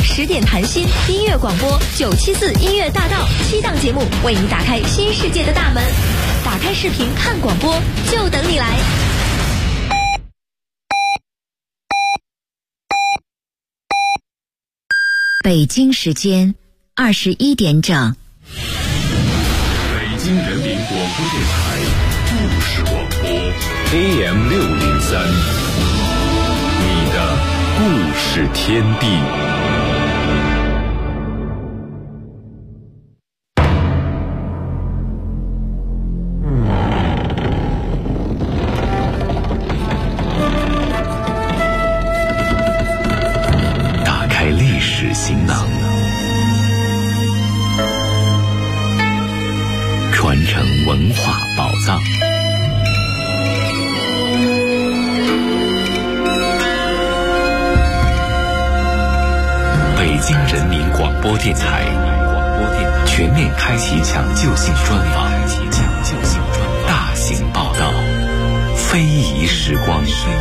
10点谈心音乐广播974音乐大道7档节目为你打开新世界的大门。打开视频看广播，就等你来。 北京时间21点整。 北京人民广播电台故事广播 AM603，你的故事天地。打开历史行囊，传承文化宝藏。北京人民广播电台全面开启抢救性专访，大型报道，非遗时光。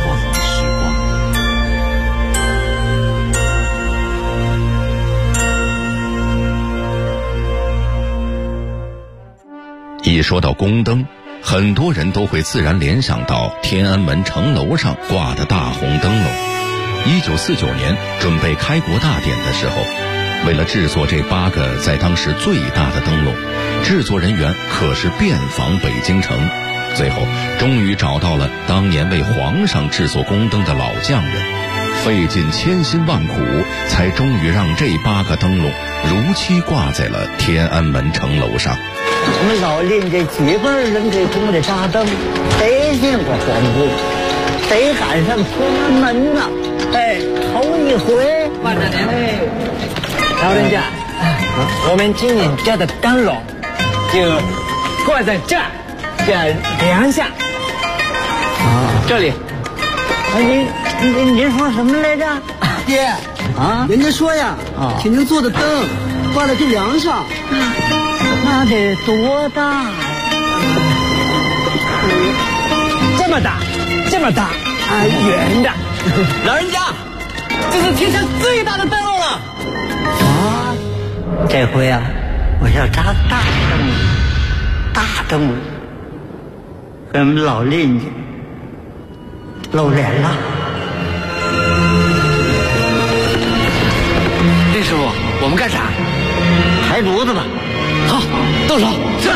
一说到宫灯，很多人都会自然联想到天安门城楼上挂的大红灯笼。1949年准备开国大典的时候，为了制作这8个在当时最大的灯笼，制作人员可是遍访北京城，最后终于找到了当年为皇上制作宫灯的老匠人，费尽千辛万苦，才终于让这8个灯笼如期挂在了天安门城楼上。 我们老练这几辈人给宫里扎灯，谁见过皇宫？谁赶上天安门呢？哎，头一回。万大年，哎，老人家，我们今年家的灯笼就挂在这梁下。这里。您说什么来着？ 爹啊，人家说呀，请您做的灯挂在这梁上。 那得多大呀？这么大啊，圆的。 老人家，这是天下最大的灯笼了。 啊，这回啊，我要扎大灯笼，给我们老邻居露脸了。 林师傅，我们干啥？ 抬炉子吧。 好，动手。是。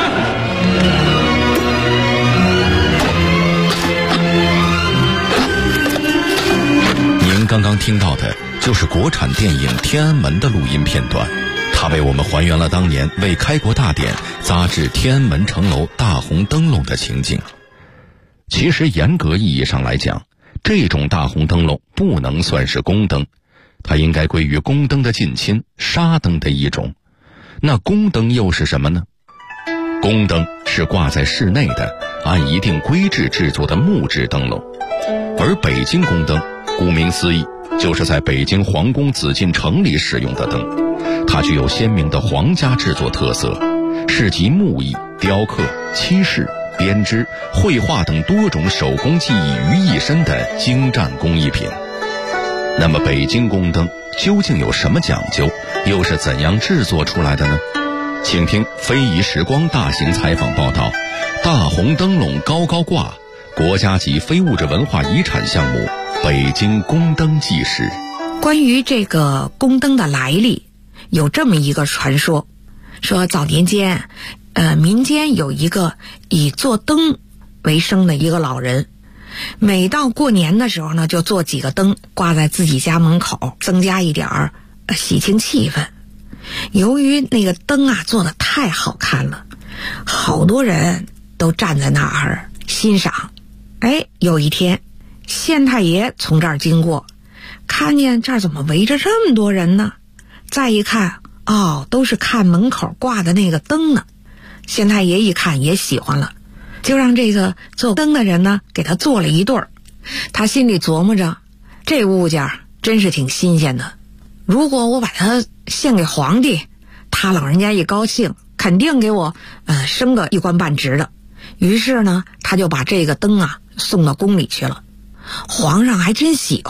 您刚刚听到的就是国产电影《天安门》的录音片段，它为我们还原了当年为开国大典扎制天安门城楼大红灯笼的情景。其实严格意义上来讲，这种大红灯笼不能算是宫灯，它应该归于宫灯的近亲纱灯的一种。那宫灯又是什么呢？宫灯是挂在室内的，按一定规制制作的木质灯笼，而北京宫灯顾名思义就是在北京皇宫紫禁城里使用的灯，它具有鲜明的皇家制作特色，是集木艺、雕刻、漆饰、编织、绘画等多种手工技艺于一身的精湛工艺品。那么北京宫灯究竟有什么讲究，又是怎样制作出来的呢？请听非遗时光大型采访报道，大红灯笼高高挂，国家级非物质文化遗产项目北京宫灯纪实。 关于这个宫灯的来历，有这么一个传说，说早年间民间有一个以做灯为生的一个老人，每到过年的时候呢，就做几个灯挂在自己家门口，增加一点喜庆气氛。由于那个灯啊做得太好看了，好多人都站在那儿欣赏。有一天县太爷从这儿经过，看见这儿怎么围着这么多人呢？再一看，都是看门口挂的那个灯呢。县太爷一看也喜欢了，就让这个做灯的人呢给他做了一对儿。他心里琢磨着，这物件真是挺新鲜的，如果我把它献给皇帝，他老人家一高兴，肯定给我升个一官半职的。于是呢，他就把这个灯送到宫里去了。皇上还真喜欢，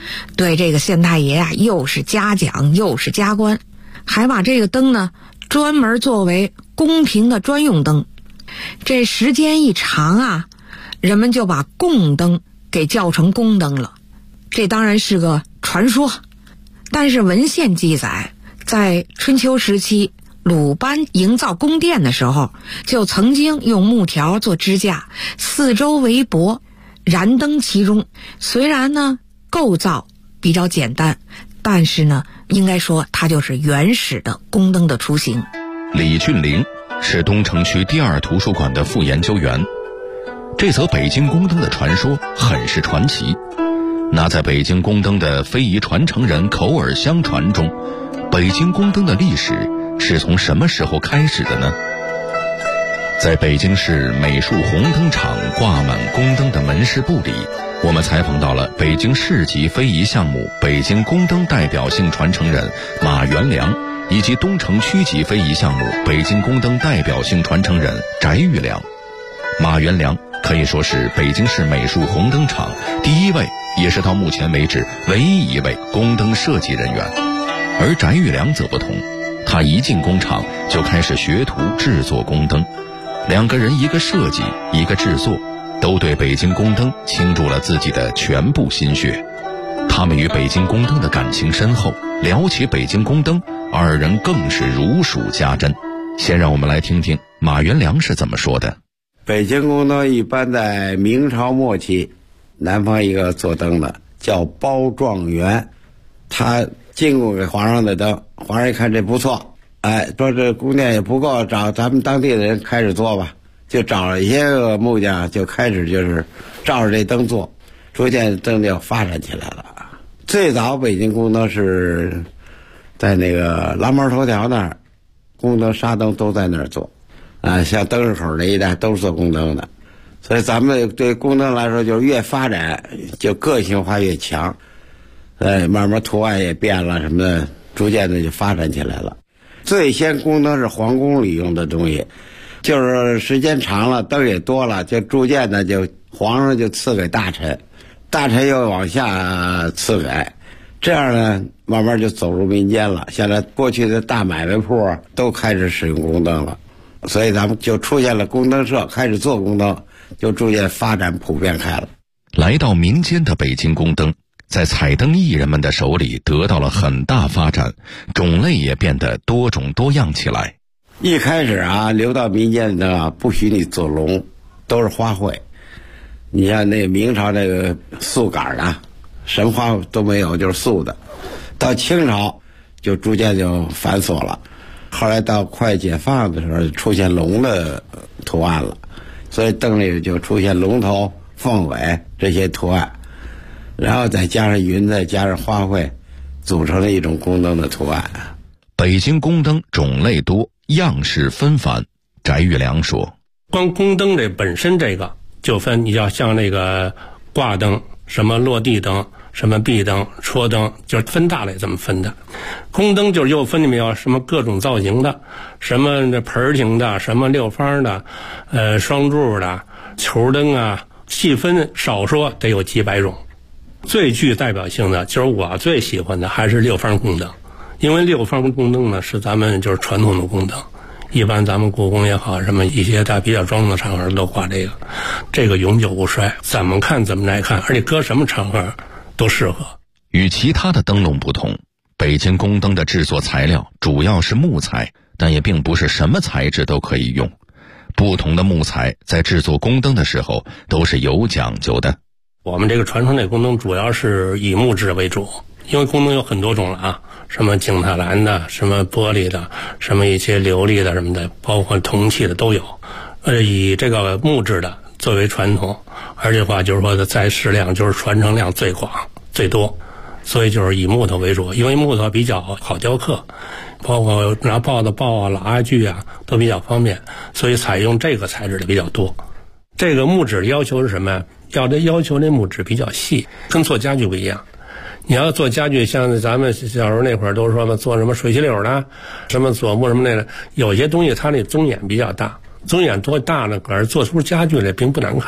对这个县太爷啊又是嘉奖又是加官，还把这个灯呢专门作为宫廷的专用灯。这时间一长啊，人们就把贡灯给叫成宫灯了。这当然是个传说，但是文献记载，在春秋时期鲁班营造宫殿的时候，就曾经用木条做支架，四周围脖，燃灯其中。虽然呢构造比较简单，但是呢应该说它就是原始的宫灯的雏形。 李俊玲是东城区第2图书馆的副研究员。这则北京宫灯的传说很是传奇。那在北京宫灯的非遗传承人口耳相传中，北京宫灯的历史是从什么时候开始的呢？在北京市美术红灯厂挂满宫灯的门市部里，我们采访到了北京市级非遗项目北京宫灯代表性传承人马元良，以及东城区级非遗项目北京宫灯代表性传承人翟玉良。马元良可以说是北京市美术红灯厂第一位，也是到目前为止唯一一位宫灯设计人员。而翟玉良则不同，他一进工厂就开始学徒制作宫灯，两个人一个设计一个制作，都对北京宫灯倾注了自己的全部心血。他们与北京宫灯的感情深厚，聊起北京宫灯，二人更是如数家珍。先让我们来听听马元良是怎么说的。 北京宫灯一般在明朝末期，南方一个做灯的叫包状元，他进贡给皇上的灯，皇上一看这不错，说这宫殿也不够，找咱们当地的人开始做吧，就找了一些个木匠，就开始就是照着这灯做，逐渐灯就发展起来了。最早北京宫灯是在那个蓝毛头条那儿，宫灯纱灯都在那儿做，像灯市口这一带都是做宫灯的，所以咱们对宫灯来说，就是越发展就个性化越强，慢慢图案也变了什么的，逐渐的就发展起来了。最先宫灯是皇宫里用的东西，就是时间长了，灯也多了，就逐渐的就皇上就赐给大臣，大臣又往下赐给，这样呢慢慢就走入民间了。现在过去的大买卖铺都开始使用宫灯了，所以咱们就出现了宫灯社，开始做宫灯，就逐渐发展普遍开了。 来到民间的北京宫灯，在彩灯艺人们的手里得到了很大发展，种类也变得多种多样起来。 一开始流到民间的不许你做龙，都是花卉。你像那明朝这个素杆的，什么花都没有，就是素的。到清朝就逐渐就繁琐了，后来到快解放的时候出现龙的图案了，所以灯里就出现龙头、凤尾这些图案，然后再加上云，再加上花卉，组成了一种宫灯的图案。 北京宫灯种类多，样式纷繁。翟玉良说， 光宫灯这本身这个就分，你要像那个挂灯，什么落地灯，什么壁灯、戳灯，就是分大类这么分的。宫灯就是又分里面有什么各种造型的，什么盆形的，什么六方的，双柱的，球灯啊，细分少说得有几百种。最具代表性的就是我最喜欢的还是六方宫灯，因为六方宫灯呢是咱们就是传统的宫灯，一般咱们故宫也好，什么一些大比较庄重的场合都挂这个永久不衰，怎么看怎么来看，而且搁什么场合都适合。 与其他的灯笼不同，北京宫灯的制作材料主要是木材，但也并不是什么材质都可以用。不同的木材在制作宫灯的时候都是有讲究的。 我们这个传统的宫灯主要是以木质为主，因为宫灯有很多种了什么景泰蓝的，什么玻璃的，什么一些琉璃的什么的，包括铜器的都有。以这个木质的作为传统，而且话就是说的在世量就是传承量最广最多，所以就是以木头为主，因为木头比较好雕刻，包括拿刨子刨拉锯都比较方便，所以采用这个材质的比较多。这个木质的要求是什么呀？要求那木质比较细，跟做家具不一样。你要做家具，像咱们小时候那会儿都说做什么水洗柳的，什么佐木什么那个，有些东西它那棕眼比较大，棕眼多大呢，可是做出家具来并不难看。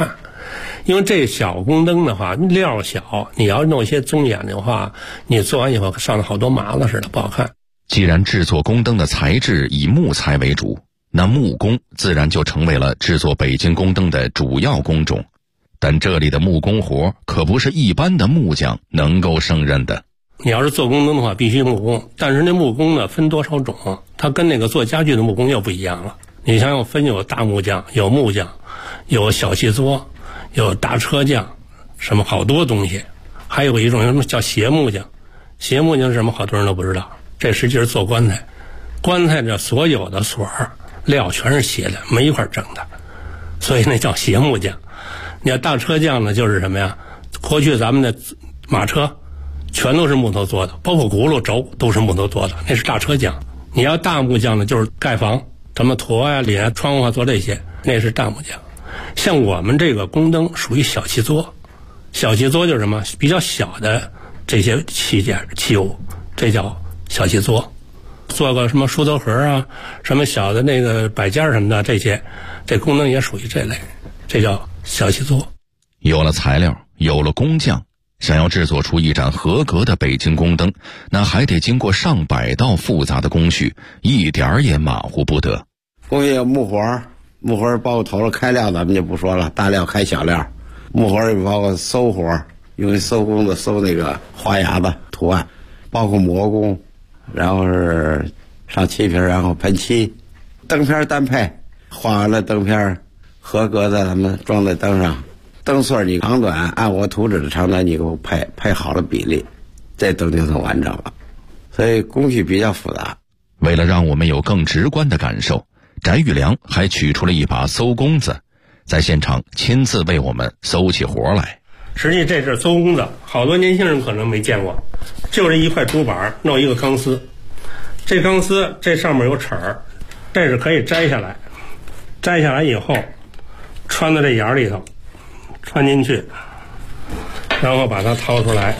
因为这小宫灯的话料小，你要弄一些棕眼的话，你做完以后上了好多麻子似的，不好看。 既然制作宫灯的材质以木材为主，那木工自然就成为了制作北京宫灯的主要工种。但这里的木工活可不是一般的木匠能够胜任的。 你要是做宫灯的话必须木工，但是那木工呢分多少种，它跟那个做家具的木工又不一样了。你想想分有大木匠，有木匠，有小细作，有大车匠，什么好多东西。还有一种什么叫斜木匠，斜木匠是什么好多人都不知道，这实际是做棺材。棺材的所有的锁料全是斜的，没一块整的，所以那叫斜木匠。你要大车匠呢就是什么呀，过去咱们的马车全都是木头做的，包括轱辘轴都是木头做的，那是大车匠。你要大木匠呢就是盖房，什么驼呀、檩啊、窗户啊做这些，那是大木匠。像我们这个宫灯属于小细作，小细作就是什么比较小的这些器件器物，这叫小细作。做个什么梳头盒啊，什么小的那个摆件什么的，这些这宫灯也属于这类，这叫小细作。 有了材料，有了工匠，想要制作出一盏合格的北京宫灯，那还得经过上百道复杂的工序，一点儿也马虎不得。 工序有木活，木活包括头了开料咱们就不说了，大料开小料。木活也包括搜活，用搜工的搜那个花牙的图案，包括磨工，然后是上漆皮，然后喷漆。灯片单配，画完了灯片合格的咱们装在灯上，灯穗你长短按我图纸的长短你给我配好了比例，这灯就算完整了。所以工序比较复杂。 为了让我们有更直观的感受，翟玉良还取出了一把搜工子，在现场亲自为我们搜起活来。 实际这是搜工子，好多年轻人可能没见过，就是一块竹板弄一个钢丝，这钢丝这上面有齿儿，这是可以摘下来，摘下来以后穿到这眼里头，穿进去，然后把它掏出来。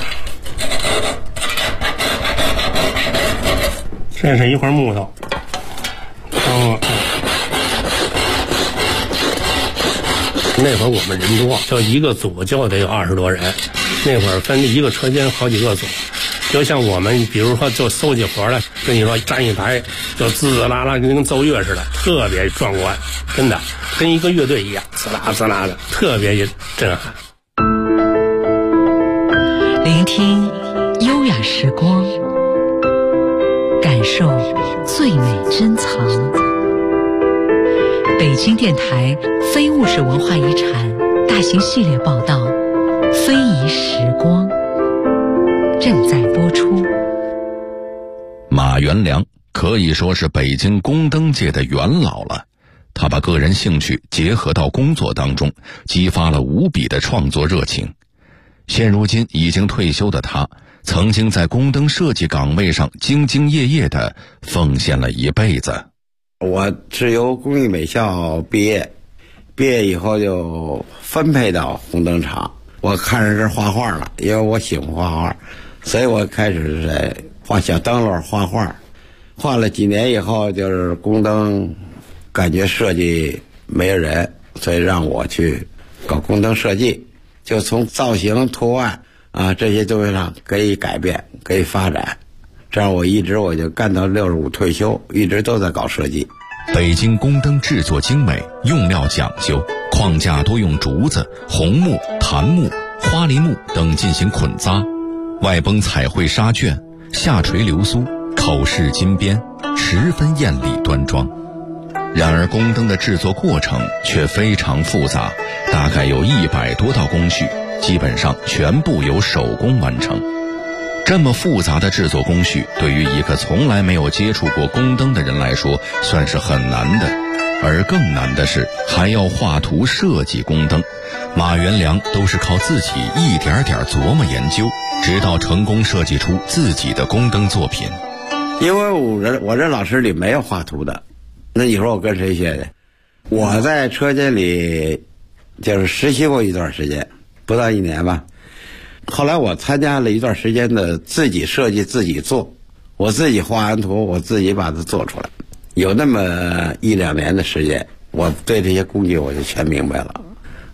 这是一块木头，然后那会儿我们人多，就一个组就得有20多人，那会儿分一个车间好几个组，就像我们比如说就搜起活来，跟你说站一排就滋滋啦啦跟奏乐似的，特别壮观，真的跟一个乐队一样，滋啦滋啦的，特别震撼。 聆听优雅时光，感受最美珍藏。北京电台非物质文化遗产大型系列报道《非遗时光》正在播出。 马元良可以说是北京宫灯界的元老了，他把个人兴趣结合到工作当中，激发了无比的创作热情。现如今已经退休的他，曾经在宫灯设计岗位上兢兢业业地奉献了一辈子。 我是由工艺美校毕业以后就分配到红灯厂。我看上这画画了，因为我喜欢画画，所以我开始在画小灯笼画画。画了几年以后，就是宫灯感觉设计没有人，所以让我去搞宫灯设计，就从造型图案这些东西上可以改变，可以发展。这样我就干到65退休，一直都在搞设计。 北京宫灯制作精美，用料讲究，框架多用竹子、红木、檀木、花梨木等进行捆扎，外崩彩绘纱卷，下垂流苏，口饰金边，十分艳丽端庄。然而宫灯的制作过程却非常复杂，大概有100多道工序，基本上全部由手工完成。这么复杂的制作工序，对于一个从来没有接触过宫灯的人来说，算是很难的。而更难的是，还要画图设计宫灯。马元良都是靠自己一点点琢磨研究，直到成功设计出自己的宫灯作品。 因为我这老师里没有画图的，那你说我跟谁学的？我在车间里就是实习过一段时间，不到1年吧。后来我参加了一段时间的自己设计自己做，我自己画完图，我自己把它做出来。有那么1-2年的时间，我对这些工具我就全明白了。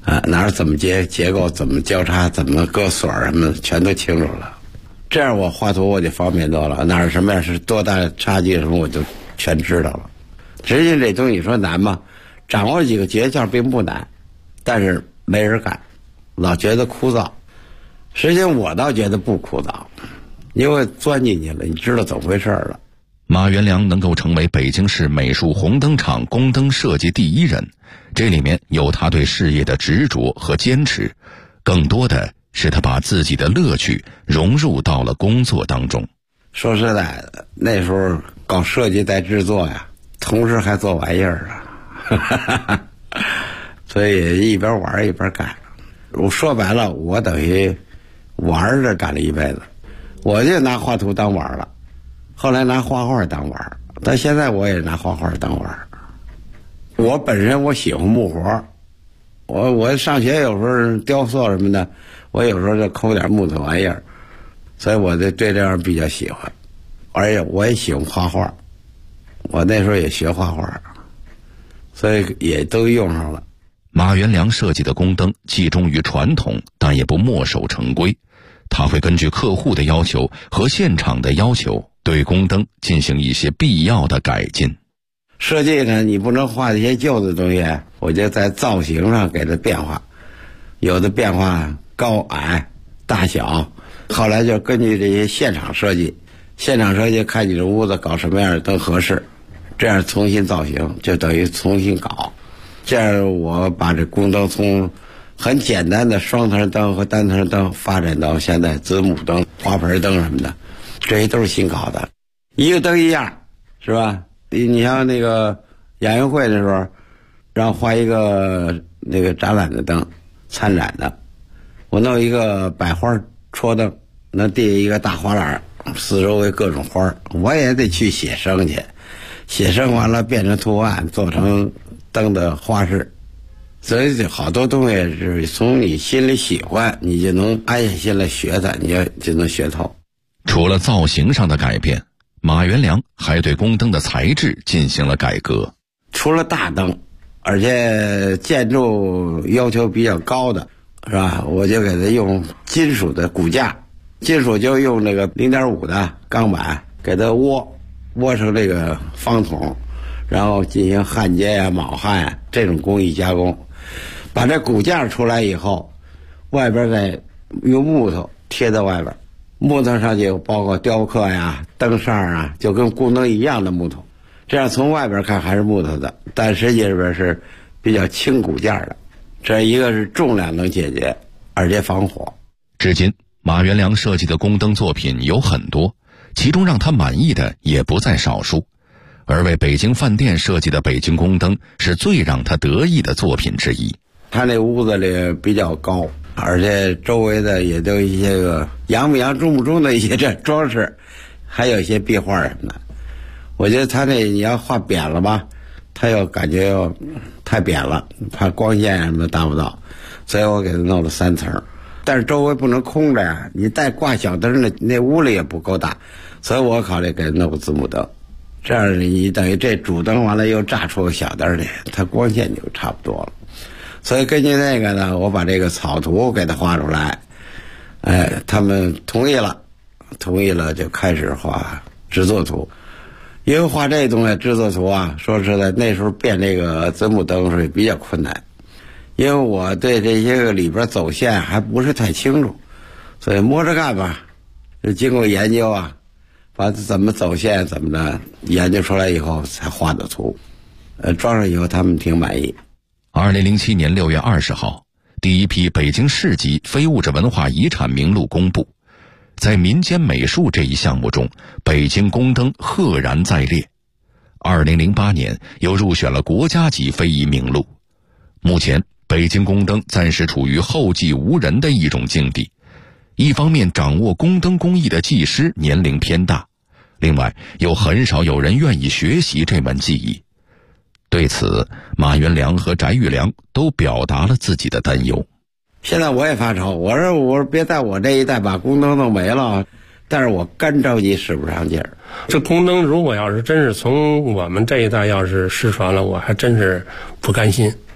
哪儿怎么结构，怎么交叉，怎么搁锁什么的，全都清楚了。这样我画图我就方便多了，哪儿什么样是多大差距什么我就全知道了。实际这东西说难吗？掌握几个诀窍并不难，但是没人干，老觉得枯燥。实际我倒觉得不枯燥，因为钻进去了，你知道怎么回事了。 马元良能够成为北京市美术红灯厂宫灯设计第一人，这里面有他对事业的执着和坚持，更多的是他把自己的乐趣融入到了工作当中。 说实在的，那时候搞设计带制作呀，同时还做玩意儿啊，所以一边玩一边干。我说白了，我等于玩着干了一辈子，我就拿画图当玩了。后来拿画画当玩，但现在我也拿画画当玩。我本身我喜欢木活，我上学有时候雕塑什么的，我有时候就抠点木头玩意儿，所以我对这样比较喜欢。而且我也喜欢画画，我那时候也学画画，所以也都用上了。 马元良设计的宫灯既忠于传统，但也不墨守成规。他会根据客户的要求和现场的要求，对宫灯进行一些必要的改进。 设计呢，你不能画一些旧的东西，我就在造型上给它变化，有的变化高矮大小，后来就根据这些现场设计看你这屋子搞什么样的灯合适，这样重新造型，就等于重新搞。这样我把这宫灯从很简单的双层灯和单层灯发展到现在子母灯、花盆灯什么的，这些都是新搞的。一个灯一样，是吧？你像那个亚运会的时候，让画一个那个展览的灯，参展的，我弄一个百花戳灯，那递一个大花篮，四周围各种花，我也得去写生去，写生完了变成图案，做成灯的花式。所以好多东西是从你心里喜欢，你就能安下心来学它，你就能学透。 除了造型上的改变，马元良还对宫灯的材质进行了改革。 除了大灯，而且建筑要求比较高的，是吧？我就给它用金属的骨架，金属就用那个 0.5 的钢板给它窝成这个方筒，然后进行焊接呀、铆焊呀这种工艺加工。把这骨架出来以后，外边再用木头贴在外边，木头上就包括雕刻呀、灯扇啊，就跟宫灯一样的木头。这样从外边看还是木头的，但实际里边是比较轻骨架的。这一个是重量能解决，而且防火。 至今，马元良设计的宫灯作品有很多，其中让他满意的也不在少数。而为北京饭店设计的北京宫灯是最让他得意的作品之一。 他那屋子里比较高，而且周围的也都有一些个洋不洋中不中的一些这装饰，还有一些壁画什么的。我觉得他那你要画扁了吧，他又感觉又太扁了，怕光线什么的达不到，所以我给他弄了3层。但是周围不能空着呀，你带挂小灯的那屋里也不够大，所以我考虑给他弄个子母灯。这样你等于这主灯完了又炸出个小灯来，它光线就差不多了。所以根据那个呢，我把这个草图给它画出来，他们同意了就开始画制作图。因为画这东西制作图啊，说实在那时候变这个子母灯是比较困难，因为我对这些个里边走线还不是太清楚，所以摸着干吧，就经过研究啊，把怎么走线怎么的研究出来以后才画的图。装上以后他们挺满意。 2007年6月20号，第一批北京市级非物质文化遗产名录公布。在民间美术这一项目中，北京宫灯赫然在列。2008年又入选了国家级非遗名录。目前北京宫灯暂时处于后继无人的一种境地。一方面掌握宫灯工艺的技师年龄偏大，另外又很少有人愿意学习这门技艺。对此，马元良和翟玉良都表达了自己的担忧。 现在我也发愁，我说别在我这一代把宫灯弄没了，但是我干着急使不上劲儿。 这宫灯如果要是真是从我们这一代要是失传了，我还真是不甘心。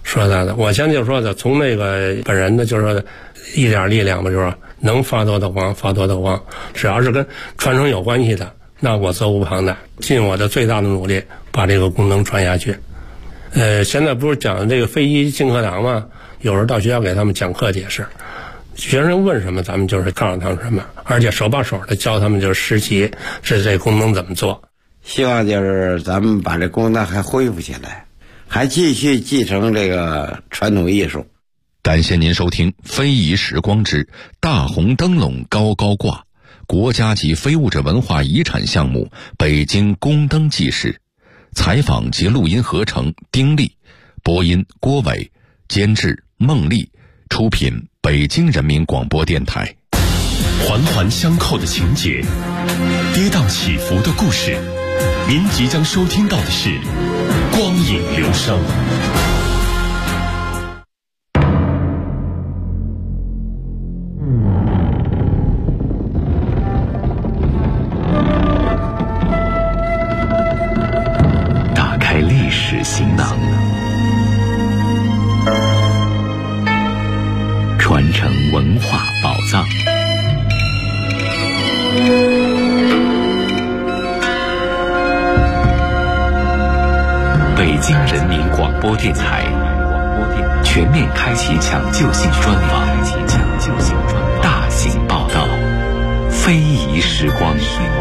说实在的，我现在就说的，从那个本人的就是说的一点力量吧，就是说能发多的光发多的光，只要是跟传承有关系的，那我责无旁贷，尽我的最大的努力把这个功能传下去。现在不是讲这个非遗进课堂吗？有时候到学校给他们讲课解释，学生问什么咱们就是告诉他们什么，而且手把手的教他们就是实习这功能怎么做。 希望就是咱们把这功能还恢复起来，还继续继承这个传统艺术。 感谢您收听《非遗时光之大红灯笼高高挂》国家级非物质文化遗产项目北京宫灯纪实。采访及录音合成丁力，播音郭伟，监制孟丽，出品北京人民广播电台。 环环相扣的情节，跌宕起伏的故事，您即将收听到的是光影流声。 历史行囊，传承文化宝藏。北京人民广播电台全面开启抢救性专访，大型报道，非遗时光。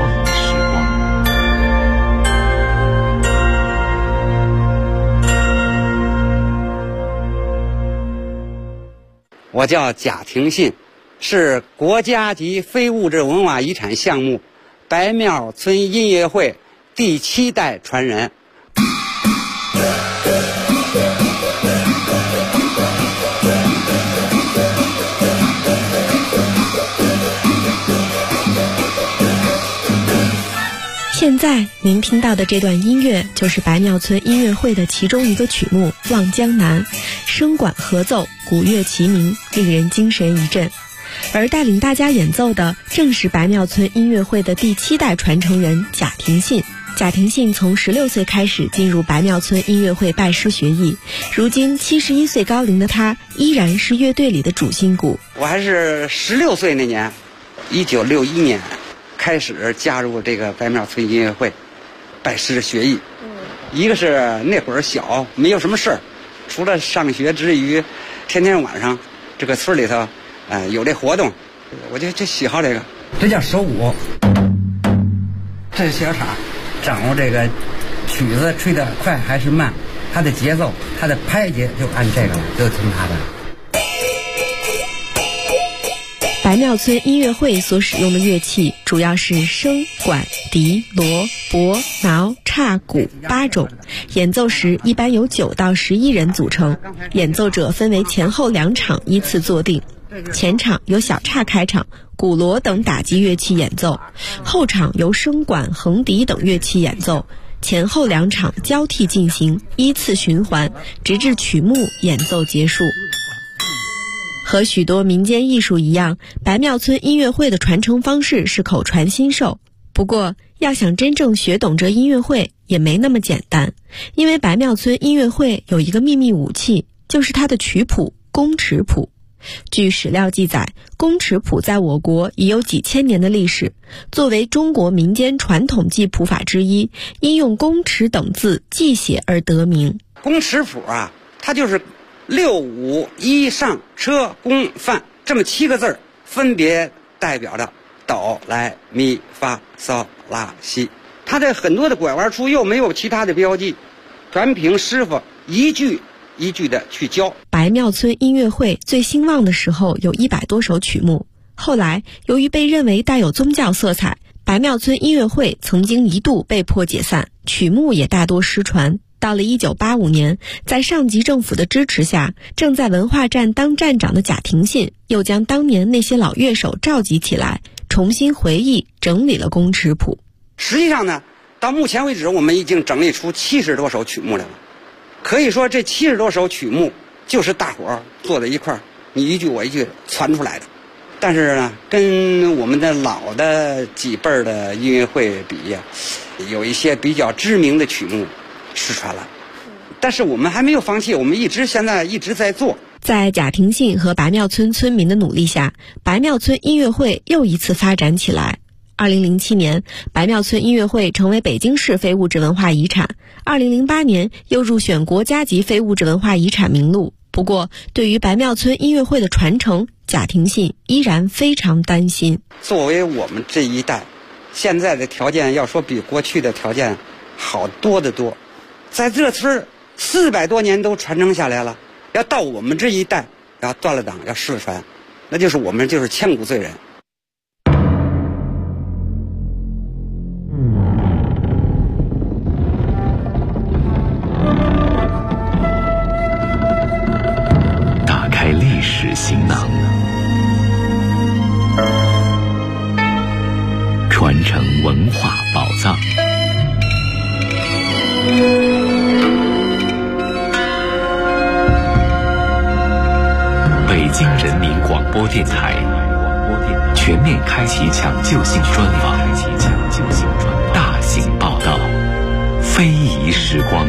我叫贾廷信，是国家级非物质文化遗产项目白庙村音乐会第7代传人。 现在您听到的这段音乐就是白庙村音乐会的其中一个曲目《望江南》，声管合奏，鼓乐齐鸣，令人精神一振。而带领大家演奏的正是白庙村音乐会的第7代传承人贾廷信。贾廷信从16岁开始进入白庙村音乐会拜师学艺，如今71岁高龄的他依然是乐队里的主心骨。 我还是16岁那年，1961年开始加入这个白庙村音乐会，拜师学艺。一个是那会儿小，没有什么事儿，除了上学之余，天天晚上这个村里头，有这活动，我就喜好这个。这叫手鼓，这是小叉，掌握这个曲子吹得快还是慢，它的节奏，它的拍节就按这个了，就听它的。 白庙村音乐会所使用的乐器主要是笙、管、笛、锣、钹、挠、叉、鼓8种，演奏时一般由9到11人组成，演奏者分为前后2场依次坐定，前场由小叉开场，鼓锣等打击乐器演奏，后场由笙管、横笛等乐器演奏，前后2场交替进行，依次循环，直至曲目演奏结束。和许多民间艺术一样，白庙村音乐会的传承方式是口传心授。不过，要想真正学懂这音乐会也没那么简单，因为白庙村音乐会有一个秘密武器，就是它的曲谱宫尺谱。据史料记载，宫尺谱在我国已有几千年的历史，作为中国民间传统记谱法之一，因用宫尺等字记写而得名。 宫尺谱啊，它就是6、5、1上车宫范这么7个字，分别代表着哆来咪发嗦拉西。它这很多的拐弯处又没有其他的标记，全凭师傅一句一句的去教。 白庙村音乐会最兴旺的时候有100多首曲目，后来由于被认为带有宗教色彩，白庙村音乐会曾经一度被迫解散，曲目也大多失传。到了1985年，在上级政府的支持下，正在文化站当站长的贾廷信又将当年那些老乐手召集起来，重新回忆整理了宫尺谱。 实际上呢，到目前为止我们已经整理出70多首曲目来了，可以说这70多首曲目就是大伙儿坐在一块儿，你一句我一句传出来的。但是呢，跟我们的老的几辈儿的音乐会比呀，有一些比较知名的曲目失传了， 但是我们还没有放弃，我们现在一直在做。 在贾廷信和白庙村村民的努力下，白庙村音乐会又一次发展起来。2007年，白庙村音乐会成为北京市非物质文化遗产。2008年又入选国家级非物质文化遗产名录。不过，对于白庙村音乐会的传承，贾廷信依然非常担心。 作为我们这一代，现在的条件要说比过去的条件好多得多，在这村400多年都传承下来了，要到我们这一代要断了档，要失传，那就是我们就是千古罪人。 打开历史行囊，传承文化宝藏。北京人民广播电台全面开启抢救性专访，大型报道，非遗时光。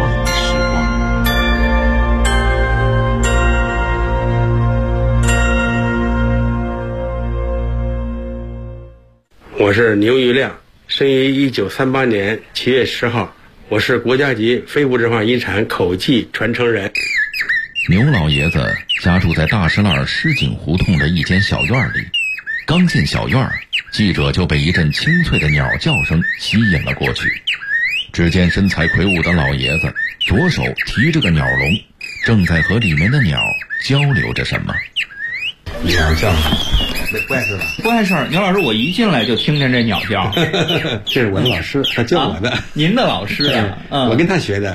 我是牛玉亮，生于1938年7月10号，我是国家级非物质文化遗产口技传承人。 牛老爷子家住在大石栏石井胡同的一间小院里，刚进小院，记者就被一阵清脆的鸟叫声吸引了过去。只见身材魁梧的老爷子左手提着个鸟笼，正在和里面的鸟交流着什么。 鸟叫，那不碍事吧？ 不碍事儿。牛老师，我一进来就听见这鸟叫。 这是我的老师，他教我的。 您的老师啊？ 我跟他学的。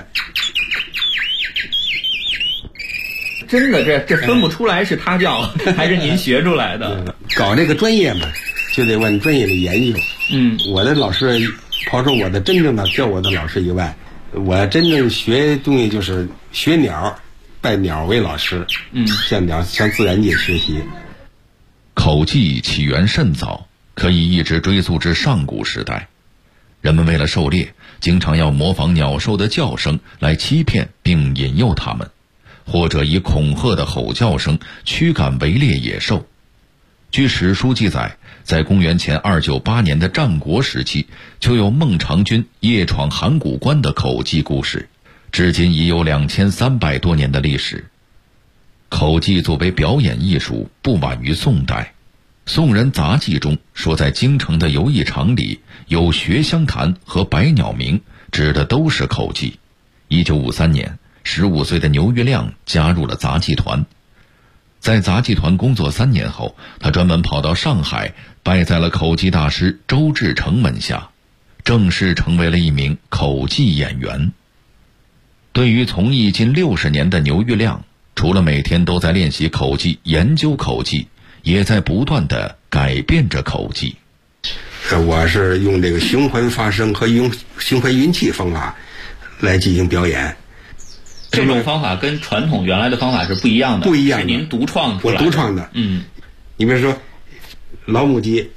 真的，这分不出来是他叫还是您学出来的。 搞这个专业嘛，就得往专业的研究。我的老师，抛出我的真正的教我的老师以外，我真正学东西就是学鸟，拜鸟为老师。向自然界学习。 口技起源甚早，可以一直追溯至上古时代。人们为了狩猎，经常要模仿鸟兽的叫声来欺骗并引诱它们，或者以恐吓的吼叫声驱赶围猎野兽。据史书记载，在公元前298年的战国时期，就有孟尝君夜闯函谷关的口技故事，至今已有2300多年的历史。口技作为表演艺术，不晚于宋代。宋人杂记中说，在京城的游艺场里有学香坛和百鸟鸣，指的都是口技。1953年，15岁的牛玉亮加入了杂技团。在杂技团工作3年后，他专门跑到上海，拜在了口技大师周志成门下，正式成为了一名口技演员。对于从艺近60年的牛玉亮，除了每天都在练习口技、研究口技，也在不断地改变着口技。 我是用这个循环发声和用循环运气方法来进行表演。 这种方法跟传统原来的方法是不一样的， 不一样的， 是您独创出来的。 我独创的。你比如说老母鸡，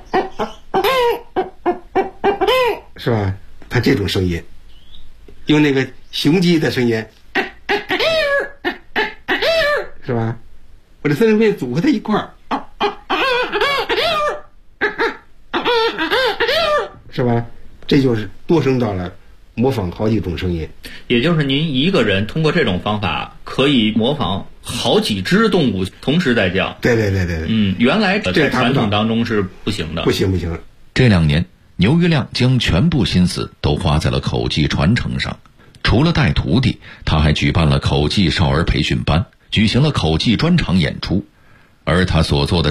是吧？它这种声音，用那个雄鸡的声音，是吧？我这3种声音组合在一块儿，是吧？这就是多声道了，模仿好几种声音。 也就是您一个人通过这种方法可以模仿好几只动物同时在叫。 对。 原来在传统当中是不行的。 不行。 这2年，牛玉亮将全部心思都花在了口技传承上。除了带徒弟，他还举办了口技少儿培训班，举行了口技专场演出。而他所做的